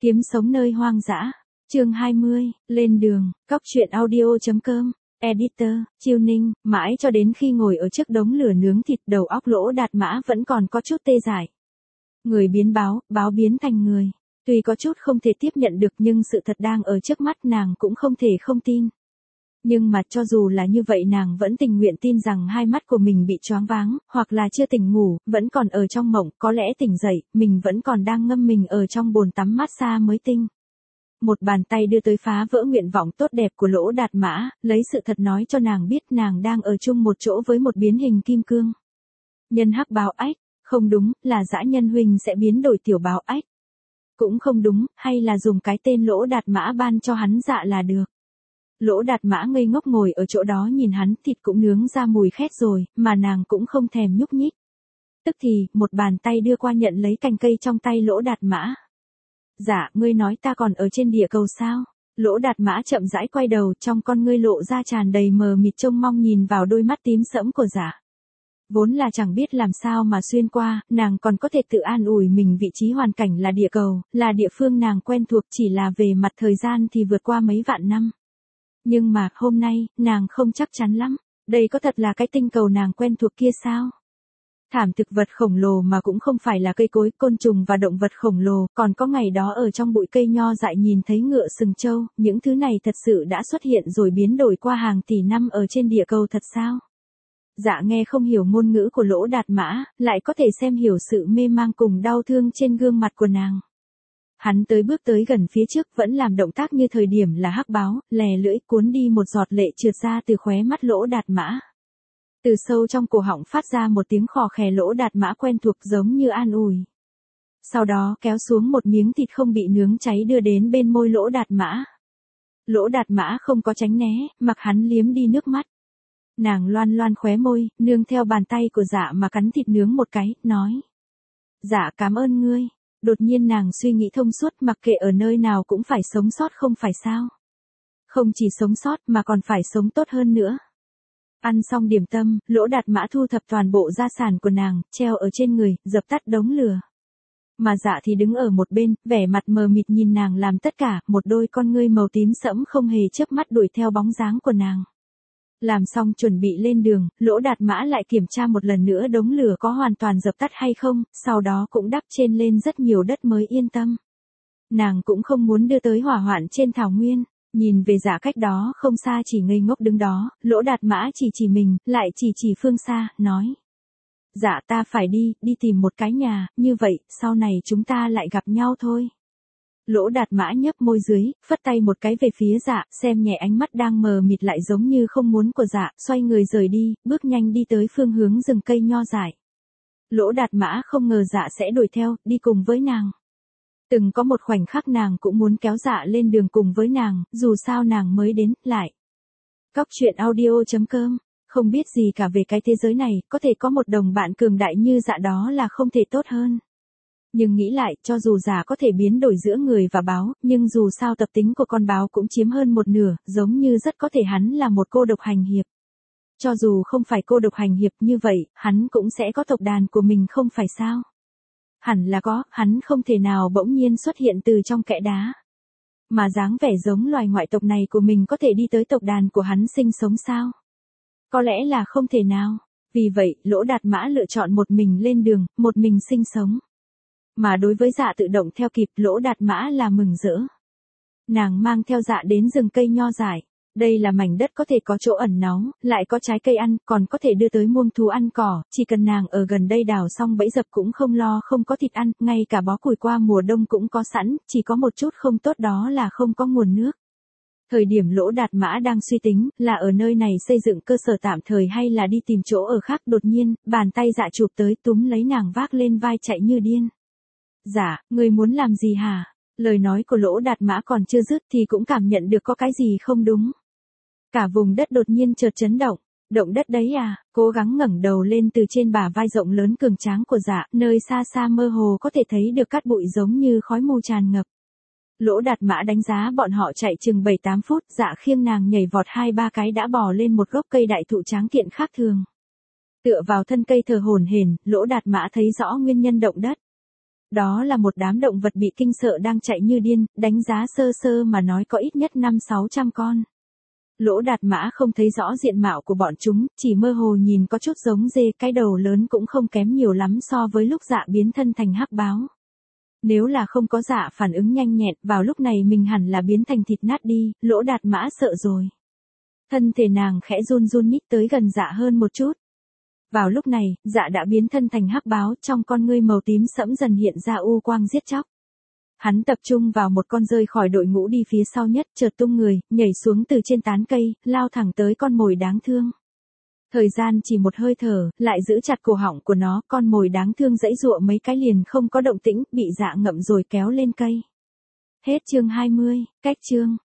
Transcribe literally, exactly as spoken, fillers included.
Kiếm sống nơi hoang dã. Chương hai mươi, lên đường. Cóc truyện audio.com. Editor, Chiêu Ninh, mãi cho đến khi ngồi ở trước đống lửa nướng thịt, đầu óc Lỗ Đạt Mã vẫn còn có chút tê dại. Người biến báo, báo biến thành người. Tuy có chút không thể tiếp nhận được nhưng sự thật đang ở trước mắt, nàng cũng không thể không tin. Nhưng mà cho dù là như vậy nàng vẫn tình nguyện tin rằng hai mắt của mình bị choáng váng, hoặc là chưa tỉnh ngủ, vẫn còn ở trong mộng, có lẽ tỉnh dậy, mình vẫn còn đang ngâm mình ở trong bồn tắm massage mới tinh. Một bàn tay đưa tới phá vỡ nguyện vọng tốt đẹp của Lỗ Đạt Mã, lấy sự thật nói cho nàng biết nàng đang ở chung một chỗ với một biến hình kim cương. Nhân hắc báo ách, không đúng, là dã nhân huynh sẽ biến đổi tiểu báo ách. Cũng không đúng, hay là dùng cái tên Lỗ Đạt Mã ban cho hắn dạ là được. Lỗ Đạt Mã ngây ngốc ngồi ở chỗ đó nhìn hắn, thịt cũng nướng ra mùi khét rồi, mà nàng cũng không thèm nhúc nhích. Tức thì, một bàn tay đưa qua nhận lấy cành cây trong tay Lỗ Đạt Mã. Dạ, ngươi nói ta còn ở trên địa cầu sao? Lỗ Đạt Mã chậm rãi quay đầu, trong con ngươi lộ ra tràn đầy mờ mịt trông mong nhìn vào đôi mắt tím sẫm của dạ. Vốn là chẳng biết làm sao mà xuyên qua, nàng còn có thể tự an ủi mình vị trí hoàn cảnh là địa cầu, là địa phương nàng quen thuộc, chỉ là về mặt thời gian thì vượt qua mấy vạn năm. Nhưng mà, hôm nay, nàng không chắc chắn lắm, đây có thật là cái tinh cầu nàng quen thuộc kia sao? Thảm thực vật khổng lồ mà cũng không phải là cây cối, côn trùng và động vật khổng lồ, còn có ngày đó ở trong bụi cây nho dại nhìn thấy ngựa sừng trâu, những thứ này thật sự đã xuất hiện rồi biến đổi qua hàng tỷ năm ở trên địa cầu thật sao? Dạ nghe không hiểu ngôn ngữ của Lỗ Đạt Mã, lại có thể xem hiểu sự mê mang cùng đau thương trên gương mặt của nàng. Hắn tới bước tới gần phía trước vẫn làm động tác như thời điểm là hắc báo, lè lưỡi cuốn đi một giọt lệ trượt ra từ khóe mắt Lỗ Đạt Mã. Từ sâu trong cổ họng phát ra một tiếng khò khè, Lỗ Đạt Mã quen thuộc giống như an ủi. Sau đó kéo xuống một miếng thịt không bị nướng cháy đưa đến bên môi Lỗ Đạt Mã. Lỗ Đạt Mã không có tránh né, mặc hắn liếm đi nước mắt. Nàng loan loan khóe môi, nương theo bàn tay của dạ mà cắn thịt nướng một cái, nói. Dạ cảm ơn ngươi. Đột nhiên nàng suy nghĩ thông suốt, mặc kệ ở nơi nào cũng phải sống sót không phải sao. Không chỉ sống sót mà còn phải sống tốt hơn nữa. Ăn xong điểm tâm, Lỗ Đạt Mã thu thập toàn bộ gia sản của nàng, treo ở trên người, dập tắt đống lửa. Mà dạ thì đứng ở một bên, vẻ mặt mờ mịt nhìn nàng làm tất cả, một đôi con ngươi màu tím sẫm không hề chớp mắt đuổi theo bóng dáng của nàng. Làm xong chuẩn bị lên đường, Lỗ Đạt Mã lại kiểm tra một lần nữa đống lửa có hoàn toàn dập tắt hay không, sau đó cũng đắp trên lên rất nhiều đất mới yên tâm. Nàng cũng không muốn đưa tới hỏa hoạn trên thảo nguyên, nhìn về dạ cách đó không xa chỉ ngây ngốc đứng đó, Lỗ Đạt Mã chỉ chỉ mình, lại chỉ chỉ phương xa, nói. Dạ ta phải đi, đi tìm một cái nhà, như vậy, sau này chúng ta lại gặp nhau thôi. Lỗ Đạt Mã nhấp môi dưới, phất tay một cái về phía dạ, xem nhẹ ánh mắt đang mờ mịt lại giống như không muốn của dạ, xoay người rời đi, bước nhanh đi tới phương hướng rừng cây nho dại. Lỗ Đạt Mã không ngờ dạ sẽ đuổi theo, đi cùng với nàng. Từng có một khoảnh khắc nàng cũng muốn kéo dạ lên đường cùng với nàng, dù sao nàng mới đến, lại. Cóc truyện audio.com, không biết gì cả về cái thế giới này, có thể có một đồng bạn cường đại như dạ đó là không thể tốt hơn. Nhưng nghĩ lại, cho dù giả có thể biến đổi giữa người và báo, nhưng dù sao tập tính của con báo cũng chiếm hơn một nửa, giống như rất có thể hắn là một cô độc hành hiệp. Cho dù không phải cô độc hành hiệp như vậy, hắn cũng sẽ có tộc đàn của mình không phải sao? Hẳn là có, hắn không thể nào bỗng nhiên xuất hiện từ trong kẽ đá. Mà dáng vẻ giống loài ngoại tộc này của mình có thể đi tới tộc đàn của hắn sinh sống sao? Có lẽ là không thể nào. Vì vậy, Lỗ Đạt Mã lựa chọn một mình lên đường, một mình sinh sống. Mà đối với dạ tự động theo kịp, Lỗ Đạt Mã là mừng rỡ. Nàng mang theo dạ đến rừng cây nho dại. Đây là mảnh đất có thể có chỗ ẩn náu, lại có trái cây ăn, còn có thể đưa tới muông thú ăn cỏ, chỉ cần nàng ở gần đây đào xong bẫy dập cũng không lo không có thịt ăn, ngay cả bó củi qua mùa đông cũng có sẵn, chỉ có một chút không tốt đó là không có nguồn nước. Thời điểm Lỗ Đạt Mã đang suy tính, là ở nơi này xây dựng cơ sở tạm thời hay là đi tìm chỗ ở khác, đột nhiên, bàn tay dạ chụp tới túm lấy nàng vác lên vai chạy như điên. Dạ, ngươi muốn làm gì hả? Lời nói của Lỗ Đạt Mã còn chưa dứt thì cũng cảm nhận được có cái gì không đúng. Cả vùng đất đột nhiên chợt chấn động. Động đất đấy à? Cố gắng ngẩng đầu lên từ trên bả vai rộng lớn cường tráng của dạ, nơi xa xa mơ hồ có thể thấy được cát bụi giống như khói mù tràn ngập. Lỗ Đạt Mã đánh giá bọn họ chạy chừng bảy tám phút, dạ khiêng nàng nhảy vọt hai ba cái đã bò lên một gốc cây đại thụ tráng kiện khác thường. Tựa vào thân cây thờ hổn hển, Lỗ Đạt Mã thấy rõ nguyên nhân động đất. Đó là một đám động vật bị kinh sợ đang chạy như điên, đánh giá sơ sơ mà nói có ít nhất năm sáu trăm con. Lỗ Đạt Mã không thấy rõ diện mạo của bọn chúng, chỉ mơ hồ nhìn có chút giống dê, cái đầu lớn cũng không kém nhiều lắm so với lúc Dạ biến thân thành hắc báo. Nếu là không có Dạ phản ứng nhanh nhẹn, vào lúc này mình hẳn là biến thành thịt nát đi, Lỗ Đạt Mã sợ rồi. Thân thể nàng khẽ run run nhích tới gần Dạ hơn một chút. Vào lúc này, Dạ đã biến thân thành hắc báo, trong con ngươi màu tím sẫm dần hiện ra u quang giết chóc. Hắn tập trung vào một con rơi khỏi đội ngũ đi phía sau nhất, chợt tung người, nhảy xuống từ trên tán cây, lao thẳng tới con mồi đáng thương. Thời gian chỉ một hơi thở, lại giữ chặt cổ họng của nó, con mồi đáng thương giãy giụa mấy cái liền không có động tĩnh, bị Dạ ngậm rồi kéo lên cây. Hết chương hai mươi, cách chương.